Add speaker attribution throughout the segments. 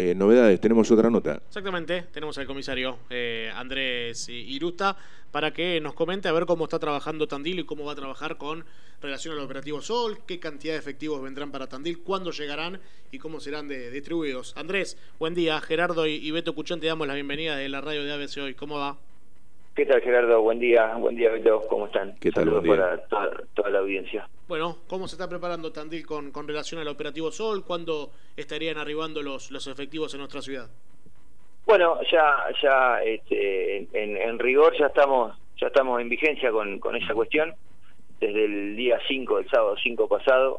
Speaker 1: novedades, tenemos otra nota.
Speaker 2: Exactamente, tenemos al comisario Andrés Irusta para que nos comente a ver cómo está trabajando Tandil y cómo va a trabajar con relación al operativo Sol, qué cantidad de efectivos vendrán para Tandil, cuándo llegarán y cómo serán distribuidos. Andrés, buen día. Gerardo y Beto Cuchón, te damos la bienvenida de la radio de ABC Hoy. ¿Cómo va?
Speaker 3: ¿Qué tal, Gerardo? Buen día Beto, ¿cómo están?
Speaker 1: ¿Qué tal?
Speaker 3: Saludos para toda la audiencia.
Speaker 2: Bueno, ¿cómo se está preparando Tandil con relación al operativo Sol? ¿Cuándo estarían arribando los efectivos en nuestra ciudad?
Speaker 3: Bueno, ya en rigor ya estamos en vigencia con esa cuestión. Desde el día 5, el sábado 5 pasado,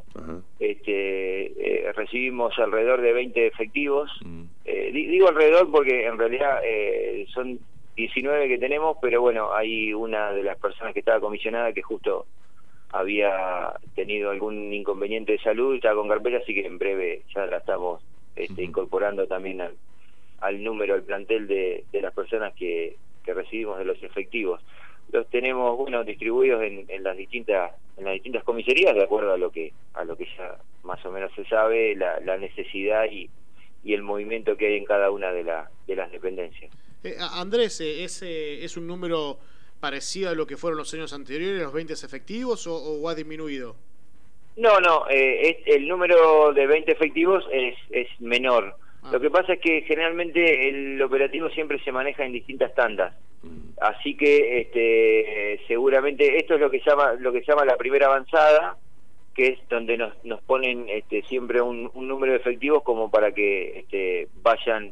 Speaker 3: recibimos alrededor de 20 efectivos. Digo alrededor porque en realidad son 19 que tenemos, pero bueno, hay una de las personas que estaba comisionada que justo había tenido algún inconveniente de salud y estaba con carpeta, así que en breve ya la estamos incorporando también al número, al plantel de las personas que recibimos de los efectivos. Los tenemos, bueno, distribuidos en las distintas comisarías, de acuerdo a lo que ya más o menos se sabe, la necesidad y el movimiento que hay en cada una de las dependencias.
Speaker 2: Andrés, ¿es un número parecido a lo que fueron los años anteriores, los 20 efectivos, o ha disminuido?
Speaker 3: No, el número de 20 efectivos es menor. Lo que pasa es que generalmente el operativo siempre se maneja en distintas tandas. Así que seguramente esto es lo que llama la primera avanzada, que es donde nos ponen siempre un número de efectivos como para que vayan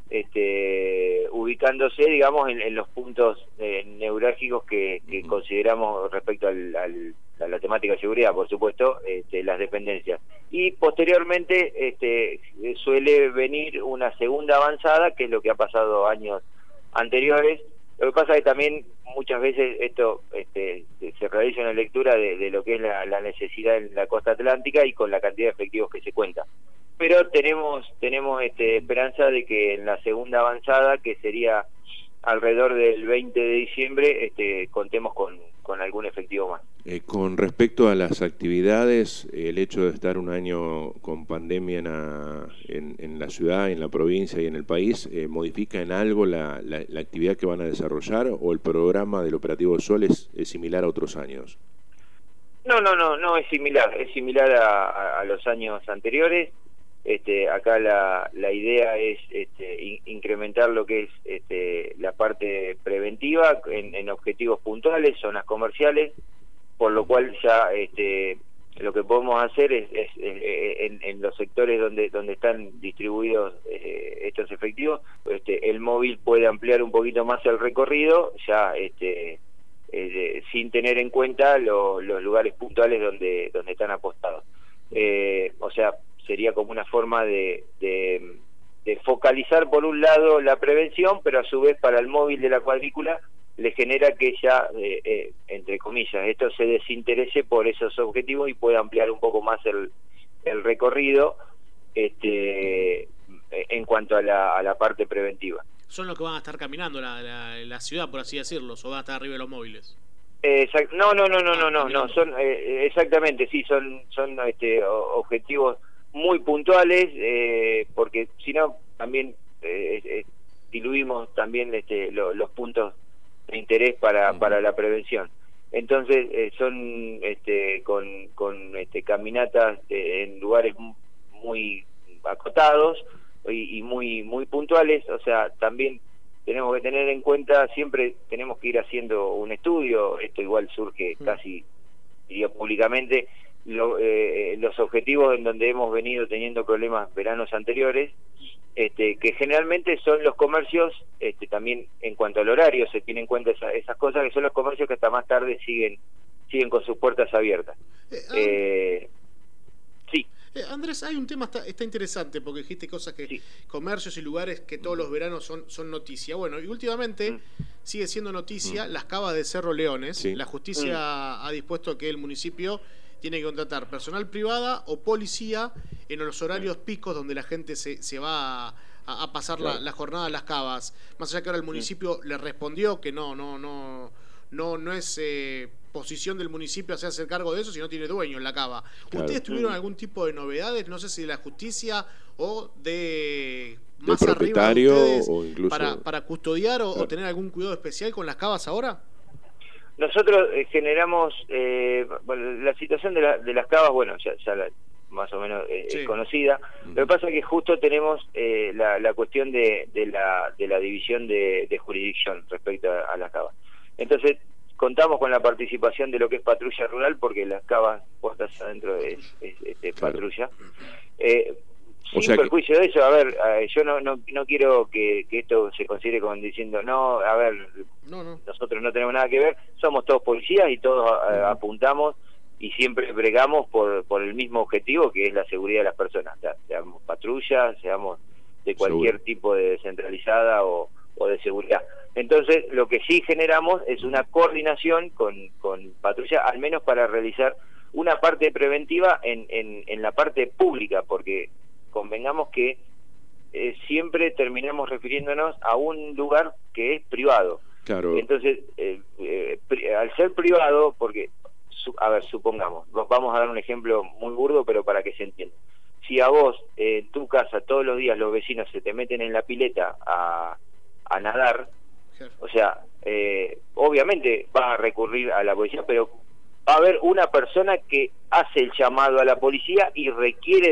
Speaker 3: ubicándose, digamos, en los puntos neurálgicos que consideramos respecto a la temática de seguridad, por supuesto, las dependencias. Y posteriormente suele venir una segunda avanzada, que es lo que ha pasado años anteriores. Lo que pasa es que también muchas veces esto se realiza una lectura de lo que es la necesidad en la costa atlántica y con la cantidad de efectivos que se cuenta. Pero tenemos esperanza de que en la segunda avanzada, que sería alrededor del 20 de diciembre, contemos con algún efectivo más.
Speaker 1: Con respecto a las actividades, el hecho de estar un año con pandemia en la ciudad, en la provincia y en el país, ¿modifica en algo la actividad que van a desarrollar o el programa del operativo Sol es similar a otros años?
Speaker 3: No es similar a los años anteriores. Acá la idea es incrementar lo que es la parte preventiva en objetivos puntuales, zonas comerciales, por lo cual ya lo que podemos hacer es en los sectores donde están distribuidos estos efectivos, el móvil puede ampliar un poquito más el recorrido, ya sin tener en cuenta los lugares puntuales donde están apostados. O sea, sería como una forma de focalizar por un lado la prevención, pero a su vez para el móvil de la cuadrícula le genera que ya, entre comillas, esto se desinterese por esos objetivos y pueda ampliar un poco más el recorrido en cuanto a la parte preventiva.
Speaker 2: ¿Son los que van a estar caminando la ciudad, por así decirlo, o van a estar arriba de los móviles?
Speaker 3: No, son exactamente, sí, son objetivos muy puntuales, porque si no también diluimos también los puntos de interés para la prevención. Entonces son con caminatas en lugares muy acotados y muy puntuales. O sea, también tenemos que tener en cuenta, siempre tenemos que ir haciendo un estudio, esto igual surge casi, diría, públicamente, los objetivos en donde hemos venido teniendo problemas veranos anteriores, que generalmente son los comercios, también en cuanto al horario se tienen en cuenta esas cosas, que son los comercios que hasta más tarde siguen con sus puertas abiertas. Sí.
Speaker 2: Andrés, hay un tema está interesante, porque dijiste cosas que sí, comercios y lugares que todos los veranos son noticia. Bueno, y últimamente sigue siendo noticia las cavas de Cerro Leones. Sí. La justicia ha dispuesto que el municipio tiene que contratar personal privada o policía en los horarios picos donde la gente se va a pasar la jornada a las cavas. Más allá que ahora el municipio le respondió que no es posición del municipio hacerse cargo de eso si no tiene dueño en la cava. Claro. ¿Ustedes tuvieron algún tipo de novedades? No sé si de la justicia o de más
Speaker 1: propietario
Speaker 2: arriba de ustedes
Speaker 1: o incluso
Speaker 2: para custodiar o
Speaker 1: claro.
Speaker 2: tener algún cuidado especial con las cavas ahora?
Speaker 3: Nosotros generamos, bueno, la situación de las cavas, bueno, ya más o menos es conocida. Lo que pasa es que justo tenemos la cuestión de la división de jurisdicción respecto a las cavas. Entonces, contamos con la participación de lo que es patrulla rural, porque las cavas puestas adentro es
Speaker 1: claro.
Speaker 3: patrulla.
Speaker 1: O
Speaker 3: Sin
Speaker 1: sea
Speaker 3: perjuicio de eso, a ver, yo no quiero que esto se considere como diciendo, no, a ver, nosotros no tenemos nada que ver, somos todos policías y todos apuntamos y siempre bregamos por el mismo objetivo, que es la seguridad de las personas, seamos patrullas, seamos de cualquier tipo de descentralizada o de seguridad. Entonces, lo que sí generamos es una coordinación con patrulla, al menos para realizar una parte preventiva en la parte pública, porque convengamos que siempre terminamos refiriéndonos a un lugar que es privado.
Speaker 1: Claro.
Speaker 3: Entonces, al ser privado, porque, a ver, supongamos, vamos a dar un ejemplo muy burdo, pero para que se entienda. Si a vos, en tu casa, todos los días los vecinos se te meten en la pileta a nadar, o sea, obviamente vas a recurrir a la policía, pero va a haber una persona que hace el llamado a la policía y requiere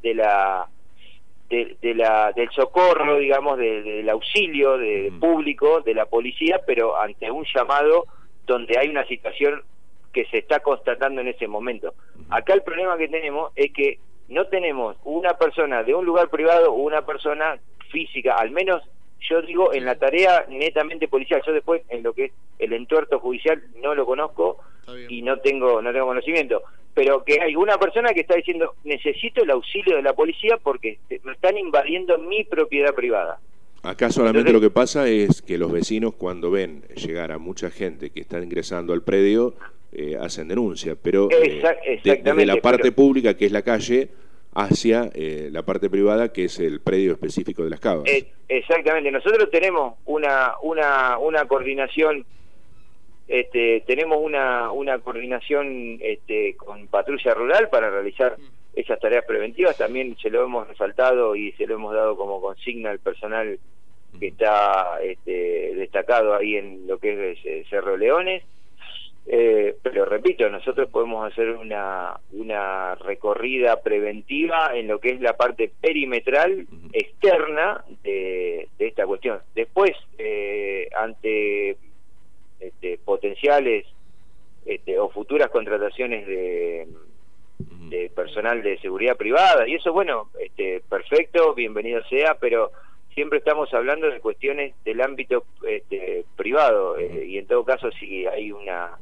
Speaker 3: del socorro, digamos, del auxilio público de la policía, pero ante un llamado donde hay una situación que se está constatando en ese momento. Acá el problema que tenemos es que no tenemos una persona de un lugar privado o una persona física, al menos yo digo en la tarea netamente policial. Yo después en lo que es el entuerto judicial no lo conozco y no tengo conocimiento, pero que hay una persona que está diciendo necesito el auxilio de la policía porque me están invadiendo mi propiedad privada.
Speaker 1: Acá solamente lo que pasa es que los vecinos, cuando ven llegar a mucha gente que está ingresando al predio, hacen denuncia, pero desde la parte pública, que es la calle, hacia la parte privada, que es el predio específico de las cavas.
Speaker 3: Exactamente. Nosotros tenemos una coordinación, tenemos una coordinación con patrulla rural para realizar esas tareas preventivas. También se lo hemos resaltado y se lo hemos dado como consigna al personal que está destacado ahí en lo que es Cerro Leones. Pero repito, nosotros podemos hacer una recorrida preventiva en lo que es la parte perimetral externa de esta cuestión. Después, ante potenciales o futuras contrataciones de personal de seguridad privada, y eso, bueno, perfecto, bienvenido sea, pero siempre estamos hablando de cuestiones del ámbito privado, y en todo caso, si hay una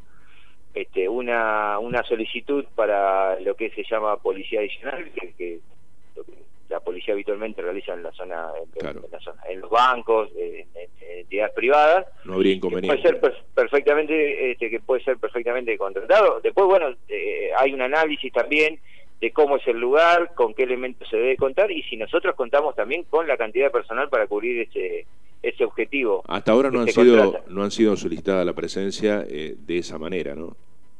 Speaker 3: solicitud para lo que se llama policía adicional, que la policía habitualmente realiza en la zona, en los bancos, en entidades privadas,
Speaker 1: no habría inconveniente.
Speaker 3: Que puede ser perfectamente contratado. Después, bueno, hay un análisis también de cómo es el lugar, con qué elementos se debe contar, y si nosotros contamos también con la cantidad de personal para cubrir ese objetivo.
Speaker 1: Hasta ahora no han sido solicitada la presencia de esa manera, ¿no?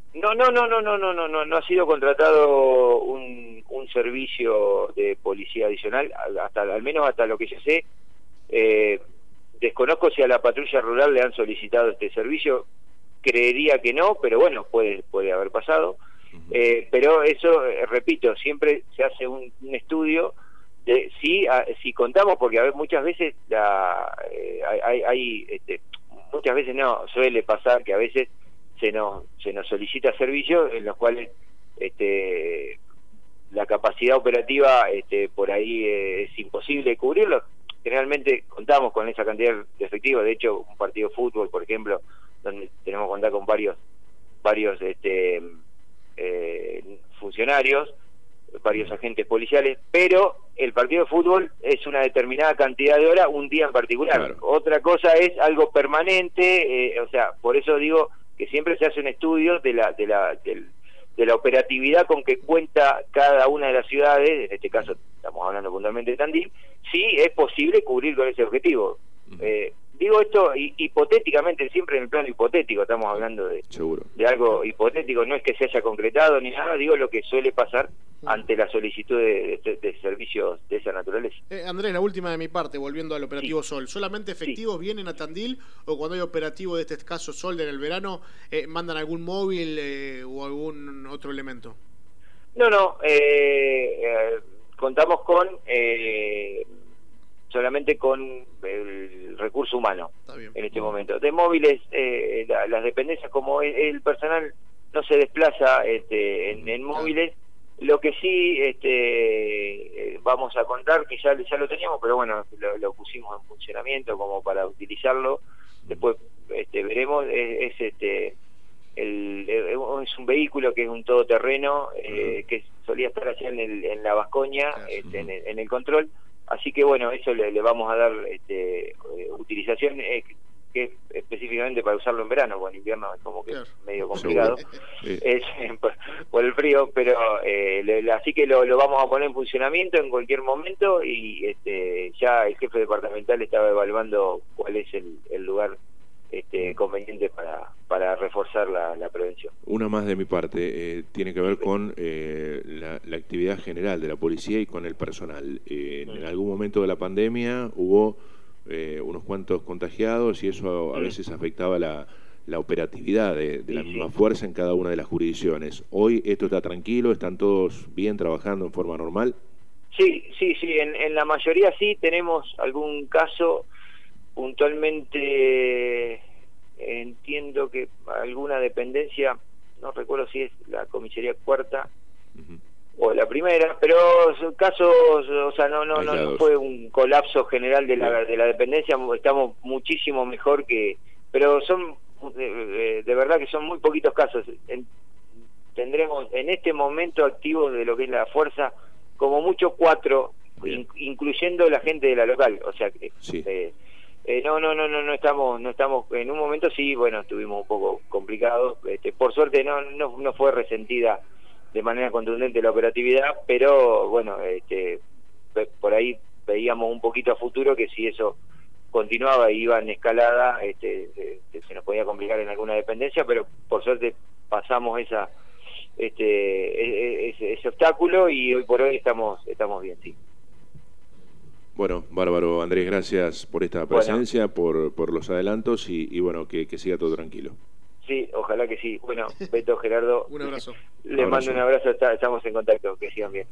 Speaker 1: No ha sido contratado un servicio de policía adicional, al menos hasta lo que yo sé. Desconozco si a la patrulla rural le han solicitado este servicio, creería que no, pero bueno, puede haber pasado. Pero eso, repito, siempre se hace un estudio de si contamos, porque a ver, muchas veces muchas veces no, suele pasar que a veces se nos solicita servicios en los cuales la capacidad operativa por ahí es imposible cubrirlo. Generalmente contamos con esa cantidad de efectivos. De hecho, un partido de fútbol, por ejemplo, donde tenemos que contar con varios funcionarios, varios agentes policiales, pero el partido de fútbol es una determinada cantidad de horas un día en particular. Claro. Otra cosa es algo permanente, o sea, por eso digo que siempre se hace un estudio de la operatividad con que cuenta cada una de las ciudades. En este caso estamos hablando puntualmente de Tandil, si es posible cubrir con ese objetivo.
Speaker 3: digo esto hipotéticamente, siempre en el plano hipotético, estamos hablando de algo hipotético, no es que se haya concretado ni nada, digo lo que suele pasar ante la solicitud de servicios de esa naturaleza.
Speaker 2: Andrés, la última de mi parte, volviendo al operativo Sol, ¿solamente efectivos vienen a Tandil o cuando hay operativo de este caso Sol en el verano, mandan algún móvil o algún otro elemento?
Speaker 3: No, contamos con solamente con el recurso humano en este momento. De móviles, las dependencias, como el personal no se desplaza en móviles, lo que sí vamos a contar, que ya lo teníamos, pero bueno, lo pusimos en funcionamiento como para utilizarlo, después veremos, es un vehículo que es un todoterreno, que solía estar allá en la Vascoña, en el control. Así que bueno, eso le vamos a dar utilización, que es específicamente para usarlo en verano, porque en invierno es como que es medio complicado, es, por el frío, pero así que lo vamos a poner en funcionamiento en cualquier momento y ya el jefe departamental estaba evaluando cuál es el lugar conveniente para reforzar la prevención.
Speaker 1: Una más de mi parte, tiene que ver con la actividad general de la policía y con el personal. En algún momento de la pandemia hubo unos cuantos contagiados y eso a veces afectaba la operatividad de la misma fuerza en cada una de las jurisdicciones. Hoy esto está tranquilo, están todos bien trabajando en forma normal.
Speaker 3: Sí, en la mayoría sí. Tenemos algún caso puntualmente, entiendo que alguna dependencia, no recuerdo si es la comisaría cuarta o la primera, pero casos, o sea, no fue un colapso general de la dependencia. Estamos muchísimo mejor pero son de verdad que son muy poquitos casos. Tendremos en este momento activos de lo que es la fuerza como mucho 4, incluyendo la gente de la local, o sea que no estamos en un momento. Sí, bueno, estuvimos un poco complicados, por suerte no fue resentida de manera contundente la operatividad, pero bueno, por ahí veíamos un poquito a futuro que si eso continuaba y iba en escalada, se nos podía complicar en alguna dependencia, pero por suerte pasamos ese obstáculo y hoy por hoy estamos bien, sí.
Speaker 1: Bueno, bárbaro, Andrés, gracias por esta presencia, por los adelantos y bueno, que siga todo tranquilo.
Speaker 3: Sí, ojalá que sí. Bueno, Beto, Gerardo,
Speaker 2: un abrazo.
Speaker 3: Les mando un abrazo, estamos en contacto, que sigan bien.